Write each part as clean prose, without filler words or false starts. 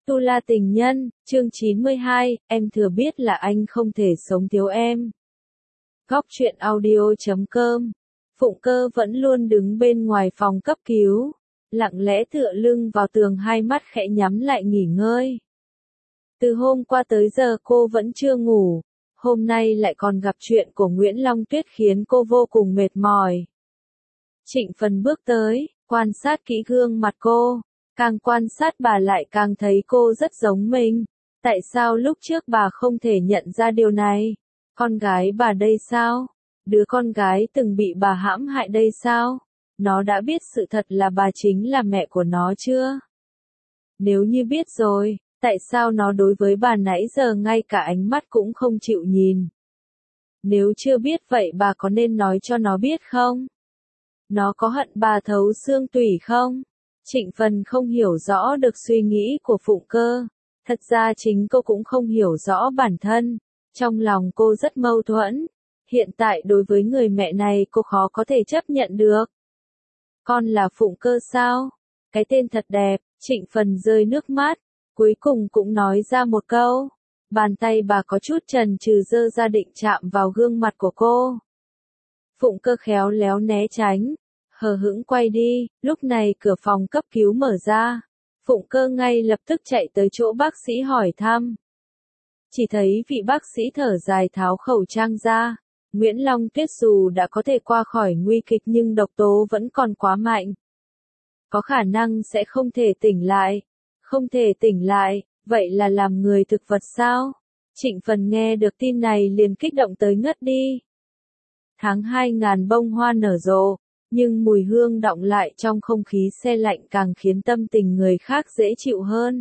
Tu La Tình Nhân, chương 92, em thừa biết là anh không thể sống thiếu em. Góc truyện audio.com. Phụng Cơ vẫn luôn đứng bên ngoài phòng cấp cứu, lặng lẽ tựa lưng vào tường, hai mắt khẽ nhắm lại nghỉ ngơi. Từ hôm qua tới giờ cô vẫn chưa ngủ, hôm nay lại còn gặp chuyện của Nguyễn Long Tuyết khiến cô vô cùng mệt mỏi. Trịnh Phần bước tới, quan sát kỹ gương mặt cô. Càng quan sát bà lại càng thấy cô rất giống mình. Tại sao lúc trước bà không thể nhận ra điều này? Con gái bà đây sao? Đứa con gái từng bị bà hãm hại đây sao? Nó đã biết sự thật là bà chính là mẹ của nó chưa? Nếu như biết rồi, tại sao nó đối với bà nãy giờ ngay cả ánh mắt cũng không chịu nhìn? Nếu chưa biết vậy bà có nên nói cho nó biết không? Nó có hận bà thấu xương tủy không? Trịnh Phần không hiểu rõ được suy nghĩ của Phụng Cơ. Thật ra chính cô cũng không hiểu rõ bản thân. Trong lòng cô rất mâu thuẫn. Hiện tại đối với người mẹ này cô khó có thể chấp nhận được. Con là Phụng Cơ sao? Cái tên thật đẹp. Trịnh Phần rơi nước mắt. Cuối cùng cũng nói ra một câu. Bàn tay bà có chút chần chừ giơ ra định chạm vào gương mặt của cô. Phụng Cơ khéo léo né tránh. Hờ hững quay đi, lúc này cửa phòng cấp cứu mở ra. Phụng Cơ ngay lập tức chạy tới chỗ bác sĩ hỏi thăm. Chỉ thấy vị bác sĩ thở dài tháo khẩu trang ra. Nguyễn Long Tuyết dù đã có thể qua khỏi nguy kịch nhưng độc tố vẫn còn quá mạnh. Có khả năng sẽ không thể tỉnh lại. Không thể tỉnh lại, vậy là làm người thực vật sao? Trịnh Phần nghe được tin này liền kích động tới ngất đi. Tháng 2000 bông hoa nở rộ. Nhưng mùi hương đọng lại trong không khí se lạnh càng khiến tâm tình người khác dễ chịu hơn.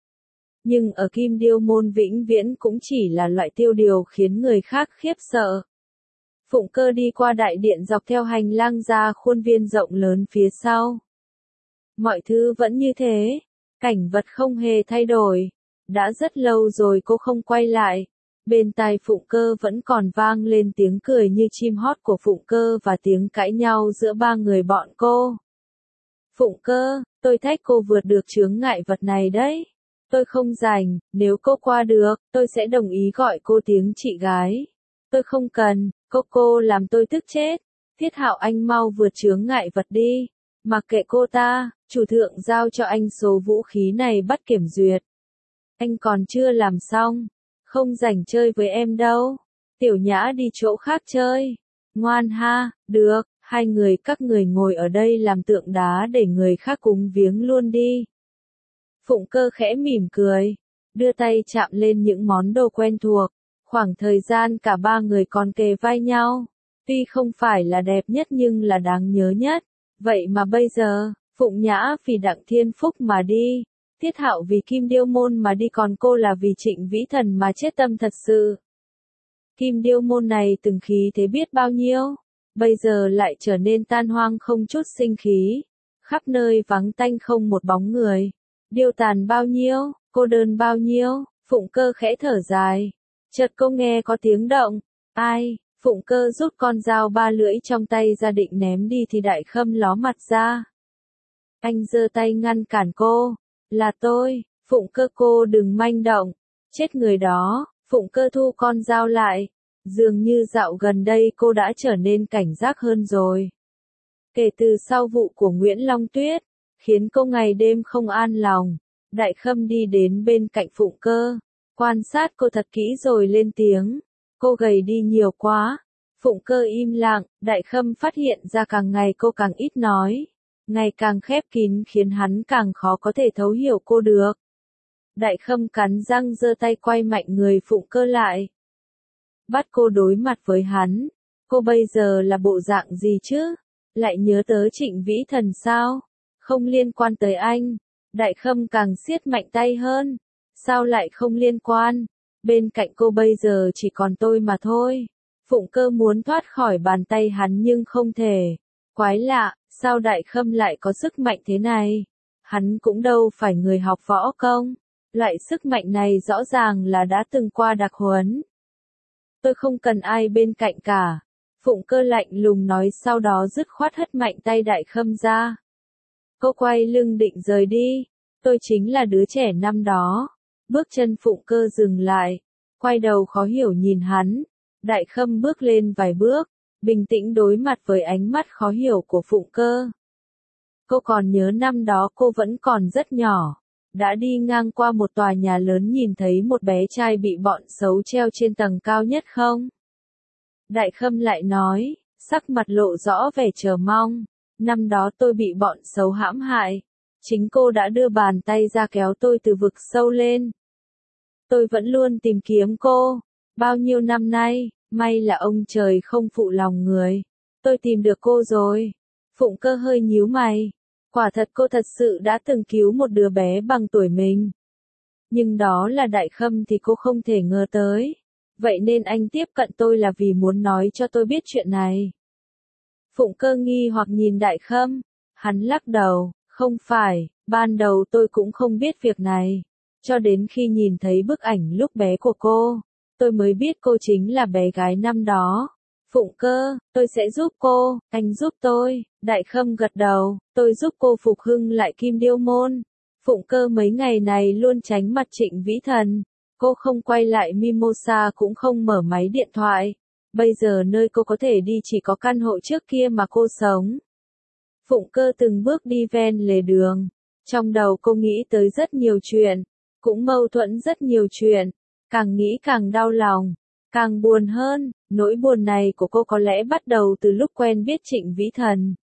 Nhưng ở Kim Điêu Môn vĩnh viễn cũng chỉ là loại tiêu điều khiến người khác khiếp sợ. Phụng Cơ đi qua đại điện dọc theo hành lang ra khuôn viên rộng lớn phía sau. Mọi thứ vẫn như thế, cảnh vật không hề thay đổi. Đã rất lâu rồi cô không quay lại. Bên tai Phụng Cơ vẫn còn vang lên tiếng cười như chim hót của Phụng Cơ và tiếng cãi nhau giữa ba người bọn cô. Phụng Cơ, tôi thách cô vượt được chướng ngại vật này đấy. Tôi không rảnh, nếu cô qua được, tôi sẽ đồng ý gọi cô tiếng chị gái. Tôi không cần, cô làm tôi tức chết. Thiết Hạo anh mau vượt chướng ngại vật đi. Mặc kệ cô ta, chủ thượng giao cho anh số vũ khí này bắt kiểm duyệt. Anh còn chưa làm xong. Không rảnh chơi với em đâu. Tiểu Nhã đi chỗ khác chơi. Ngoan ha, được, hai người các người ngồi ở đây làm tượng đá để người khác cúng viếng luôn đi. Phụng Cơ khẽ mỉm cười, đưa tay chạm lên những món đồ quen thuộc. Khoảng thời gian cả ba người còn kề vai nhau. Tuy không phải là đẹp nhất nhưng là đáng nhớ nhất. Vậy mà bây giờ, Phụng Nhã vì Đặng Thiên Phúc mà đi. Thiết Hạo vì Kim Điêu Môn mà đi, còn cô là vì Trịnh Vĩ Thần mà chết tâm thật sự. Kim Điêu Môn này từng khí thế biết bao nhiêu, bây giờ lại trở nên tan hoang không chút sinh khí, khắp nơi vắng tanh không một bóng người. Điêu tàn bao nhiêu, cô đơn bao nhiêu, Phụng Cơ khẽ thở dài. Chợt cô nghe có tiếng động, ai? Phụng Cơ rút con dao ba lưỡi trong tay ra định ném đi thì Đại Khâm ló mặt ra. Anh giơ tay ngăn cản cô. Là tôi, Phụng Cơ, cô đừng manh động. Chết người đó. Phụng Cơ thu con dao lại. Dường như dạo gần đây cô đã trở nên cảnh giác hơn rồi. Kể từ sau vụ của Nguyễn Long Tuyết, khiến cô ngày đêm không an lòng. Đại Khâm đi đến bên cạnh Phụng Cơ, quan sát cô thật kỹ rồi lên tiếng. Cô gầy đi nhiều quá. Phụng Cơ im lặng, Đại Khâm phát hiện ra càng ngày cô càng ít nói. Ngày càng khép kín khiến hắn càng khó có thể thấu hiểu cô được. Đại Khâm cắn răng giơ tay quay mạnh người Phụng Cơ lại. Bắt cô đối mặt với hắn. Cô bây giờ là bộ dạng gì chứ? Lại nhớ tới Trịnh Vĩ Thần sao? Không liên quan tới anh. Đại Khâm càng siết mạnh tay hơn. Sao lại không liên quan? Bên cạnh cô bây giờ chỉ còn tôi mà thôi. Phụng Cơ muốn thoát khỏi bàn tay hắn nhưng không thể. Quái lạ. Sao Đại Khâm lại có sức mạnh thế này? Hắn cũng đâu phải người học võ công. Loại sức mạnh này rõ ràng là đã từng qua đặc huấn. Tôi không cần ai bên cạnh cả. Phụng Cơ lạnh lùng nói, sau đó dứt khoát hất mạnh tay Đại Khâm ra. Cô quay lưng định rời đi. Tôi chính là đứa trẻ năm đó. Bước chân Phụng Cơ dừng lại, quay đầu khó hiểu nhìn hắn. Đại Khâm bước lên vài bước, bình tĩnh đối mặt với ánh mắt khó hiểu của Phụng Cơ. Cô còn nhớ năm đó cô vẫn còn rất nhỏ, đã đi ngang qua một tòa nhà lớn nhìn thấy một bé trai bị bọn xấu treo trên tầng cao nhất không? Đại Khâm lại nói, sắc mặt lộ rõ vẻ chờ mong. Năm đó tôi bị bọn xấu hãm hại. Chính cô đã đưa bàn tay ra kéo tôi từ vực sâu lên. Tôi vẫn luôn tìm kiếm cô. Bao nhiêu năm nay, may là ông trời không phụ lòng người. Tôi tìm được cô rồi. Phụng Cơ hơi nhíu mày. Quả thật cô thật sự đã từng cứu một đứa bé bằng tuổi mình. Nhưng đó là Đại Khâm thì cô không thể ngờ tới. Vậy nên anh tiếp cận tôi là vì muốn nói cho tôi biết chuyện này. Phụng Cơ nghi hoặc nhìn Đại Khâm. Hắn lắc đầu, không phải, ban đầu tôi cũng không biết việc này. Cho đến khi nhìn thấy bức ảnh lúc bé của cô, tôi mới biết cô chính là bé gái năm đó. Phụng Cơ, tôi sẽ giúp cô, anh giúp tôi. Đại Khâm gật đầu, tôi giúp cô phục hưng lại Kim Điêu Môn. Phụng Cơ mấy ngày này luôn tránh mặt Trịnh Vĩ Thần. Cô không quay lại Mimosa cũng không mở máy điện thoại. Bây giờ nơi cô có thể đi chỉ có căn hộ trước kia mà cô sống. Phụng Cơ từng bước đi ven lề đường. Trong đầu cô nghĩ tới rất nhiều chuyện. Cũng mâu thuẫn rất nhiều chuyện. Càng nghĩ càng đau lòng. Càng buồn hơn, nỗi buồn này của cô có lẽ bắt đầu từ lúc quen biết Trịnh Vĩ Thần.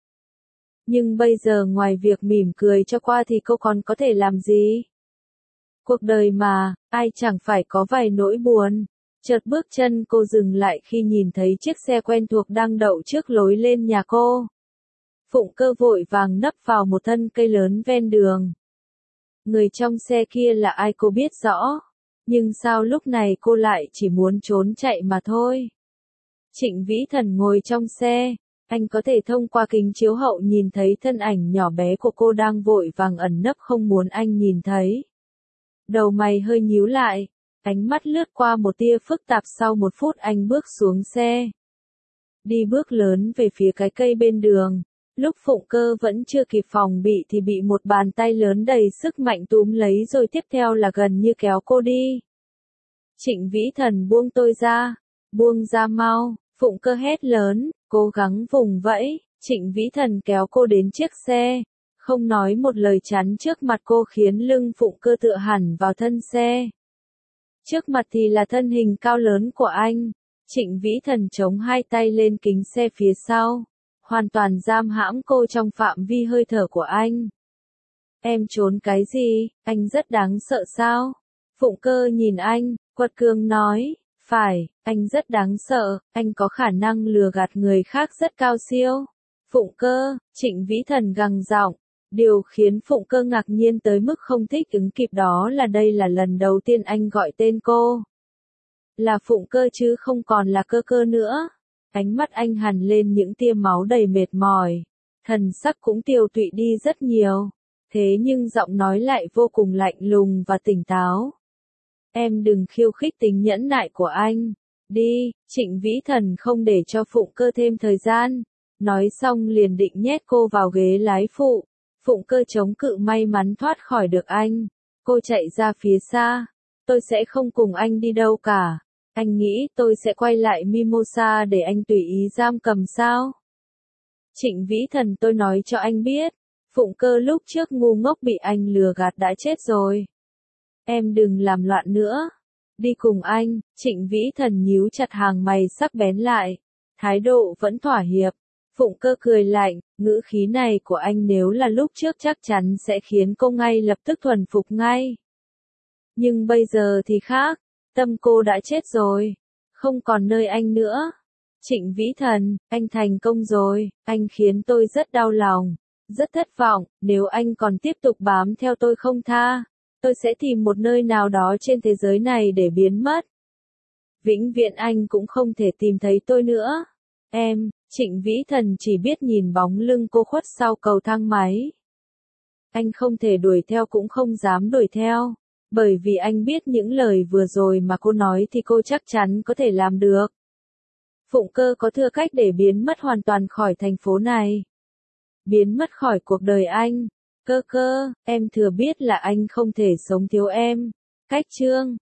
Nhưng bây giờ ngoài việc mỉm cười cho qua thì cô còn có thể làm gì? Cuộc đời mà, ai chẳng phải có vài nỗi buồn. Chợt bước chân cô dừng lại khi nhìn thấy chiếc xe quen thuộc đang đậu trước lối lên nhà cô. Phụng Cơ vội vàng nấp vào một thân cây lớn ven đường. Người trong xe kia là ai cô biết rõ. Nhưng sao lúc này cô lại chỉ muốn trốn chạy mà thôi. Trịnh Vĩ Thần ngồi trong xe. Anh có thể thông qua kính chiếu hậu nhìn thấy thân ảnh nhỏ bé của cô đang vội vàng ẩn nấp không muốn anh nhìn thấy. Đầu mày hơi nhíu lại. Ánh mắt lướt qua một tia phức tạp sau một phút anh bước xuống xe. Đi bước lớn về phía cái cây bên đường. Lúc Phụng Cơ vẫn chưa kịp phòng bị thì bị một bàn tay lớn đầy sức mạnh túm lấy rồi tiếp theo là gần như kéo cô đi. Trịnh Vĩ Thần buông tôi ra. Buông ra mau. Phụng Cơ hét lớn, cố gắng vùng vẫy. Trịnh Vĩ Thần kéo cô đến chiếc xe. Không nói một lời chắn trước mặt cô khiến lưng Phụng Cơ tựa hẳn vào thân xe. Trước mặt thì là thân hình cao lớn của anh. Trịnh Vĩ Thần chống hai tay lên kính xe phía sau. Hoàn toàn giam hãm cô trong phạm vi hơi thở của anh. Em trốn cái gì, anh rất đáng sợ sao? Phụng Cơ nhìn anh, quật cường nói, phải, anh rất đáng sợ, anh có khả năng lừa gạt người khác rất cao siêu. Phụng Cơ, Trịnh Vĩ Thần gằn giọng. Điều khiến Phụng Cơ ngạc nhiên tới mức không thích ứng kịp đó là đây là lần đầu tiên anh gọi tên cô. Là Phụng Cơ chứ không còn là Cơ Cơ nữa. Ánh mắt anh hằn lên những tia máu đầy mệt mỏi. Thần sắc cũng tiều tụy đi rất nhiều. Thế nhưng giọng nói lại vô cùng lạnh lùng và tỉnh táo. Em đừng khiêu khích tính nhẫn nại của anh. Đi, Trịnh Vĩ Thần không để cho Phụng Cơ thêm thời gian. Nói xong liền định nhét cô vào ghế lái phụ. Phụng Cơ chống cự may mắn thoát khỏi được anh. Cô chạy ra phía xa. Tôi sẽ không cùng anh đi đâu cả. Anh nghĩ tôi sẽ quay lại Mimosa để anh tùy ý giam cầm sao? Trịnh Vĩ Thần tôi nói cho anh biết. Phụng Cơ lúc trước ngu ngốc bị anh lừa gạt đã chết rồi. Em đừng làm loạn nữa. Đi cùng anh, Trịnh Vĩ Thần nhíu chặt hàng mày sắc bén lại. Thái độ vẫn thỏa hiệp. Phụng Cơ cười lạnh, ngữ khí này của anh nếu là lúc trước chắc chắn sẽ khiến cô ngay lập tức thuần phục ngay. Nhưng bây giờ thì khác, tâm cô đã chết rồi, không còn nơi anh nữa. Trịnh Vĩ Thần, anh thành công rồi, anh khiến tôi rất đau lòng, rất thất vọng, nếu anh còn tiếp tục bám theo tôi không tha, tôi sẽ tìm một nơi nào đó trên thế giới này để biến mất. Vĩnh viễn anh cũng không thể tìm thấy tôi nữa. Em, Trịnh Vĩ Thần chỉ biết nhìn bóng lưng cô khuất sau cầu thang máy. Anh không thể đuổi theo cũng không dám đuổi theo, bởi vì anh biết những lời vừa rồi mà cô nói thì cô chắc chắn có thể làm được. Phụng Cơ có thừa cách để biến mất hoàn toàn khỏi thành phố này. Biến mất khỏi cuộc đời anh. Cơ cơ, em thừa biết là anh không thể sống thiếu em. Cách chương